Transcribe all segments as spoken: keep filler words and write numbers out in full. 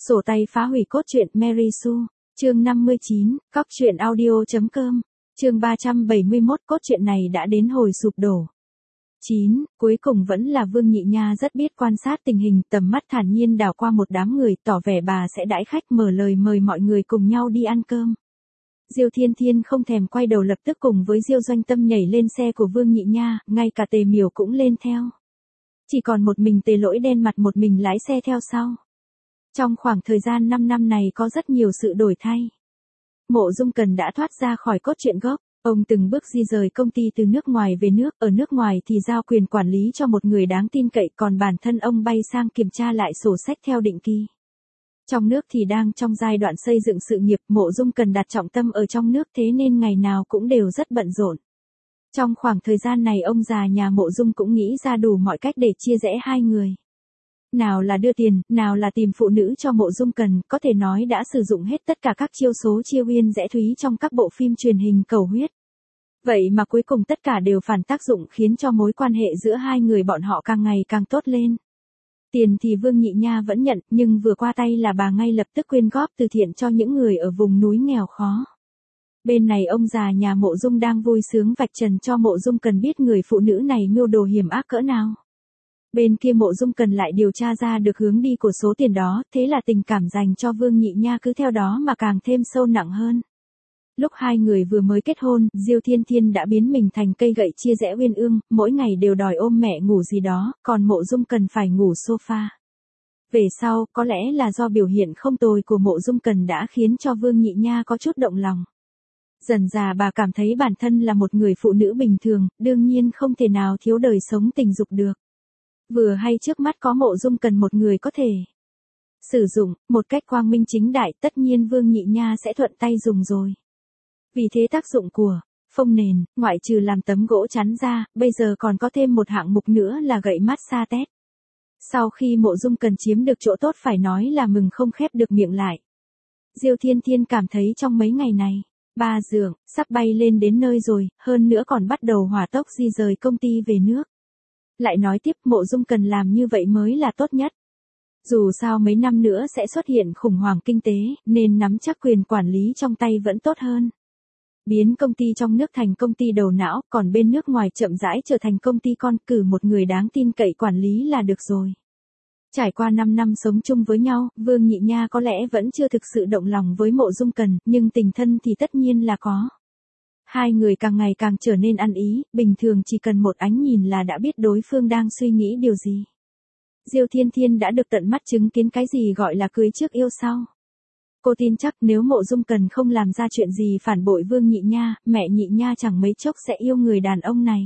Sổ tay phá hủy cốt truyện Mary Sue, chương năm mươi chín, cóc truyện audio chấm com, chương ba trăm bảy mươi mốt, cốt truyện này đã đến hồi sụp đổ. chín. Cuối cùng vẫn là Vương Nhị Nha rất biết quan sát tình hình, tầm mắt thản nhiên đảo qua một đám người, tỏ vẻ bà sẽ đãi khách, mở lời mời mọi người cùng nhau đi ăn cơm. Diêu Thiên Thiên không thèm quay đầu, lập tức cùng với Diêu Doanh Tâm nhảy lên xe của Vương Nhị Nha, ngay cả Tề Miểu cũng lên theo. Chỉ còn một mình Tề Lỗi đen mặt một mình lái xe theo sau. Trong khoảng thời gian năm năm này có rất nhiều sự đổi thay. Mộ Dung Cần đã thoát ra khỏi cốt truyện gốc, ông từng bước di rời công ty từ nước ngoài về nước, ở nước ngoài thì giao quyền quản lý cho một người đáng tin cậy, còn bản thân ông bay sang kiểm tra lại sổ sách theo định kỳ. Trong nước thì đang trong giai đoạn xây dựng sự nghiệp, Mộ Dung Cần đặt trọng tâm ở trong nước, thế nên ngày nào cũng đều rất bận rộn. Trong khoảng thời gian này ông già nhà Mộ Dung cũng nghĩ ra đủ mọi cách để chia rẽ hai người. Nào là đưa tiền, nào là tìm phụ nữ cho Mộ Dung Cần, có thể nói đã sử dụng hết tất cả các chiêu số chia uyên rẽ thúy trong các bộ phim truyền hình cầu huyết. Vậy mà cuối cùng tất cả đều phản tác dụng, khiến cho mối quan hệ giữa hai người bọn họ càng ngày càng tốt lên. Tiền thì Vương Nhị Nha vẫn nhận, nhưng vừa qua tay là bà ngay lập tức quyên góp từ thiện cho những người ở vùng núi nghèo khó. Bên này ông già nhà Mộ Dung đang vui sướng vạch trần cho Mộ Dung Cần biết người phụ nữ này mưu đồ hiểm ác cỡ nào. Bên kia Mộ Dung Cần lại điều tra ra được hướng đi của số tiền đó, thế là tình cảm dành cho Vương Nhị Nha cứ theo đó mà càng thêm sâu nặng hơn. Lúc hai người vừa mới kết hôn, Diêu Thiên Thiên đã biến mình thành cây gậy chia rẽ uyên ương, mỗi ngày đều đòi ôm mẹ ngủ gì đó, còn Mộ Dung Cần phải ngủ sofa. Về sau, có lẽ là do biểu hiện không tồi của Mộ Dung Cần đã khiến cho Vương Nhị Nha có chút động lòng. Dần dà bà cảm thấy bản thân là một người phụ nữ bình thường, đương nhiên không thể nào thiếu đời sống tình dục được. Vừa hay trước mắt có Mộ Dung Cần một người có thể sử dụng một cách quang minh chính đại, tất nhiên Vương Nhị Nha sẽ thuận tay dùng rồi. Vì thế tác dụng của phông nền, ngoại trừ làm tấm gỗ chắn ra, bây giờ còn có thêm một hạng mục nữa là gậy massage tét. Sau khi Mộ Dung Cần chiếm được chỗ tốt phải nói là mừng không khép được miệng lại. Diêu Thiên Thiên cảm thấy trong mấy ngày này, ba dượng sắp bay lên đến nơi rồi, hơn nữa còn bắt đầu hỏa tốc di rời công ty về nước. Lại nói tiếp, Mộ Dung Cần làm như vậy mới là tốt nhất. Dù sao mấy năm nữa sẽ xuất hiện khủng hoảng kinh tế, nên nắm chắc quyền quản lý trong tay vẫn tốt hơn. Biến công ty trong nước thành công ty đầu não, còn bên nước ngoài chậm rãi trở thành công ty con, cử một người đáng tin cậy quản lý là được rồi. Trải qua năm năm sống chung với nhau, Vương Nhị Nha có lẽ vẫn chưa thực sự động lòng với Mộ Dung Cần, nhưng tình thân thì tất nhiên là có. Hai người càng ngày càng trở nên ăn ý, bình thường chỉ cần một ánh nhìn là đã biết đối phương đang suy nghĩ điều gì. Diêu Thiên Thiên đã được tận mắt chứng kiến cái gì gọi là cưới trước yêu sau. Cô tin chắc nếu Mộ Dung Cần không làm ra chuyện gì phản bội Vương Nhị Nha, mẹ Nhị Nha chẳng mấy chốc sẽ yêu người đàn ông này.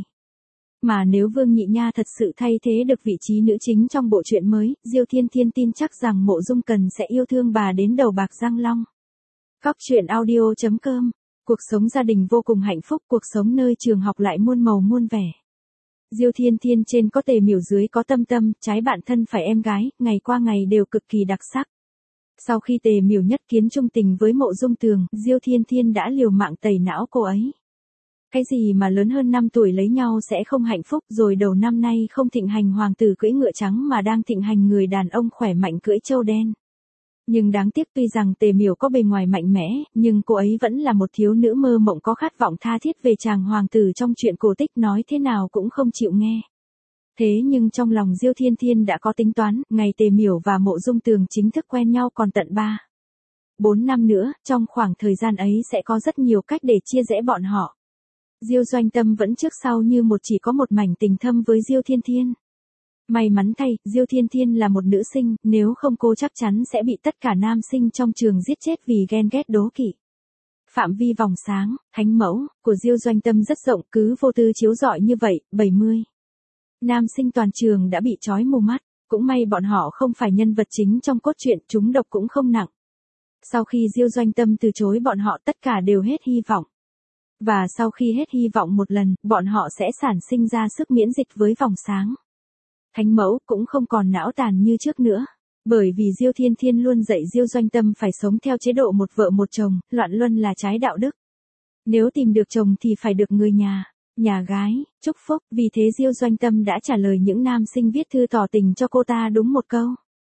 Mà nếu Vương Nhị Nha thật sự thay thế được vị trí nữ chính trong bộ truyện mới, Diêu Thiên Thiên tin chắc rằng Mộ Dung Cần sẽ yêu thương bà đến đầu bạc răng long. Cóc truyện audio chấm com. Cuộc sống gia đình vô cùng hạnh phúc, cuộc sống nơi trường học lại muôn màu muôn vẻ. Diêu Thiên Thiên trên có Tề Miểu, dưới có Tâm Tâm, trái bạn thân phải em gái, ngày qua ngày đều cực kỳ đặc sắc. Sau khi Tề Miểu nhất kiến trung tình với Mộ Dung Tường, Diêu Thiên Thiên đã liều mạng tẩy não cô ấy. Cái gì mà lớn hơn năm tuổi lấy nhau sẽ không hạnh phúc, rồi đầu năm nay không thịnh hành hoàng tử cưỡi ngựa trắng mà đang thịnh hành người đàn ông khỏe mạnh cưỡi trâu đen. Nhưng đáng tiếc tuy rằng Tề Miểu có bề ngoài mạnh mẽ, nhưng cô ấy vẫn là một thiếu nữ mơ mộng có khát vọng tha thiết về chàng hoàng tử trong truyện cổ tích, nói thế nào cũng không chịu nghe. Thế nhưng trong lòng Diêu Thiên Thiên đã có tính toán, ngày Tề Miểu và Mộ Dung Tường chính thức quen nhau còn tận ba, bốn năm nữa, trong khoảng thời gian ấy sẽ có rất nhiều cách để chia rẽ bọn họ. Diêu Doanh Tâm vẫn trước sau như một chỉ có một mảnh tình thâm với Diêu Thiên Thiên. May mắn thay, Diêu Thiên Thiên là một nữ sinh, nếu không cô chắc chắn sẽ bị tất cả nam sinh trong trường giết chết vì ghen ghét đố kỵ. Phạm vi vòng sáng, thánh mẫu, của Diêu Doanh Tâm rất rộng, cứ vô tư chiếu rọi như vậy, bảy mươi nam sinh toàn trường đã bị chói mù mắt, cũng may bọn họ không phải nhân vật chính trong cốt truyện, chúng độc cũng không nặng. Sau khi Diêu Doanh Tâm từ chối bọn họ, tất cả đều hết hy vọng. Và sau khi hết hy vọng một lần, bọn họ sẽ sản sinh ra sức miễn dịch với vòng sáng. Thánh mẫu cũng không còn não tàn như trước nữa. Bởi vì Diêu Thiên Thiên luôn dạy Diêu Doanh Tâm phải sống theo chế độ một vợ một chồng, loạn luân là trái đạo đức. Nếu tìm được chồng thì phải được người nhà, nhà gái, chúc phúc. Vì thế Diêu Doanh Tâm đã trả lời những nam sinh viết thư tỏ tình cho cô ta đúng một câu.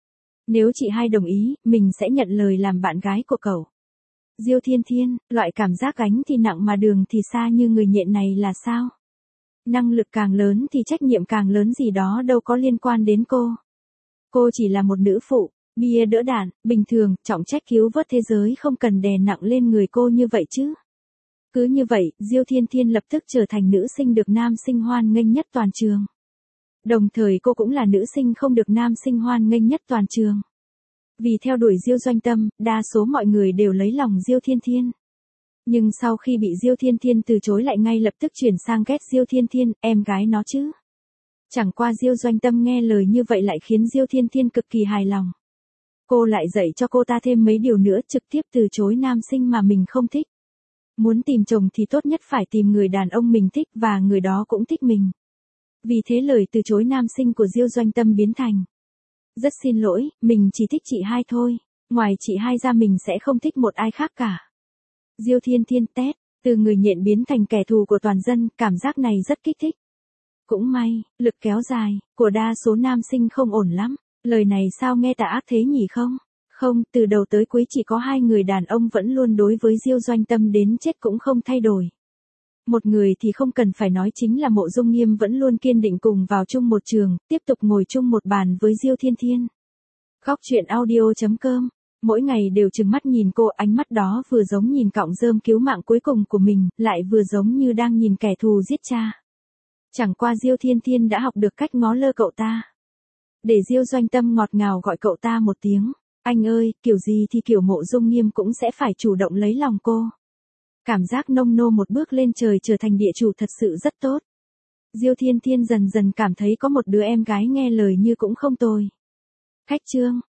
Nếu chị hai đồng ý, mình sẽ nhận lời làm bạn gái của cậu. Diêu Thiên Thiên, loại cảm giác gánh thì nặng mà đường thì xa như người nhện này là sao? Năng lực càng lớn thì trách nhiệm càng lớn gì đó đâu có liên quan đến cô. Cô chỉ là một nữ phụ, bia đỡ đạn, bình thường, trọng trách cứu vớt thế giới không cần đè nặng lên người cô như vậy chứ. Cứ như vậy, Diêu Thiên Thiên lập tức trở thành nữ sinh được nam sinh hoan nghênh nhất toàn trường. Đồng thời cô cũng là nữ sinh không được nam sinh hoan nghênh nhất toàn trường. Vì theo đuổi Diêu Doanh Tâm, đa số mọi người đều lấy lòng Diêu Thiên Thiên. Nhưng sau khi bị Diêu Thiên Thiên từ chối lại ngay lập tức chuyển sang ghét Diêu Thiên Thiên, em gái nó chứ. Chẳng qua Diêu Doanh Tâm nghe lời như vậy lại khiến Diêu Thiên Thiên cực kỳ hài lòng. Cô lại dạy cho cô ta thêm mấy điều nữa, trực tiếp từ chối nam sinh mà mình không thích. Muốn tìm chồng thì tốt nhất phải tìm người đàn ông mình thích và người đó cũng thích mình. Vì thế lời từ chối nam sinh của Diêu Doanh Tâm biến thành: rất xin lỗi, mình chỉ thích chị hai thôi. Ngoài chị hai ra mình sẽ không thích một ai khác cả. Diêu Thiên Thiên tét, từ người nhện biến thành kẻ thù của toàn dân, cảm giác này rất kích thích. Cũng may, lực kéo dài, của đa số nam sinh không ổn lắm. Lời này sao nghe tà ác thế nhỉ không? Không, từ đầu tới cuối chỉ có hai người đàn ông vẫn luôn đối với Diêu Doanh Tâm đến chết cũng không thay đổi. Một người thì không cần phải nói chính là Mộ Dung Nghiêm vẫn luôn kiên định cùng vào chung một trường, tiếp tục ngồi chung một bàn với Diêu Thiên Thiên. Góc truyện audio chấm com, mỗi ngày đều trừng mắt nhìn cô, ánh mắt đó vừa giống nhìn cọng rơm cứu mạng cuối cùng của mình, lại vừa giống như đang nhìn kẻ thù giết cha. Chẳng qua Diêu Thiên Thiên đã học được cách ngó lơ cậu ta. Để Diêu Doanh Tâm ngọt ngào gọi cậu ta một tiếng: anh ơi, kiểu gì thì kiểu Mộ Dung Nghiêm cũng sẽ phải chủ động lấy lòng cô. Cảm giác nông nô một bước lên trời trở thành địa chủ thật sự rất tốt. Diêu Thiên Thiên dần dần cảm thấy có một đứa em gái nghe lời như cũng không tồi. Khách trương,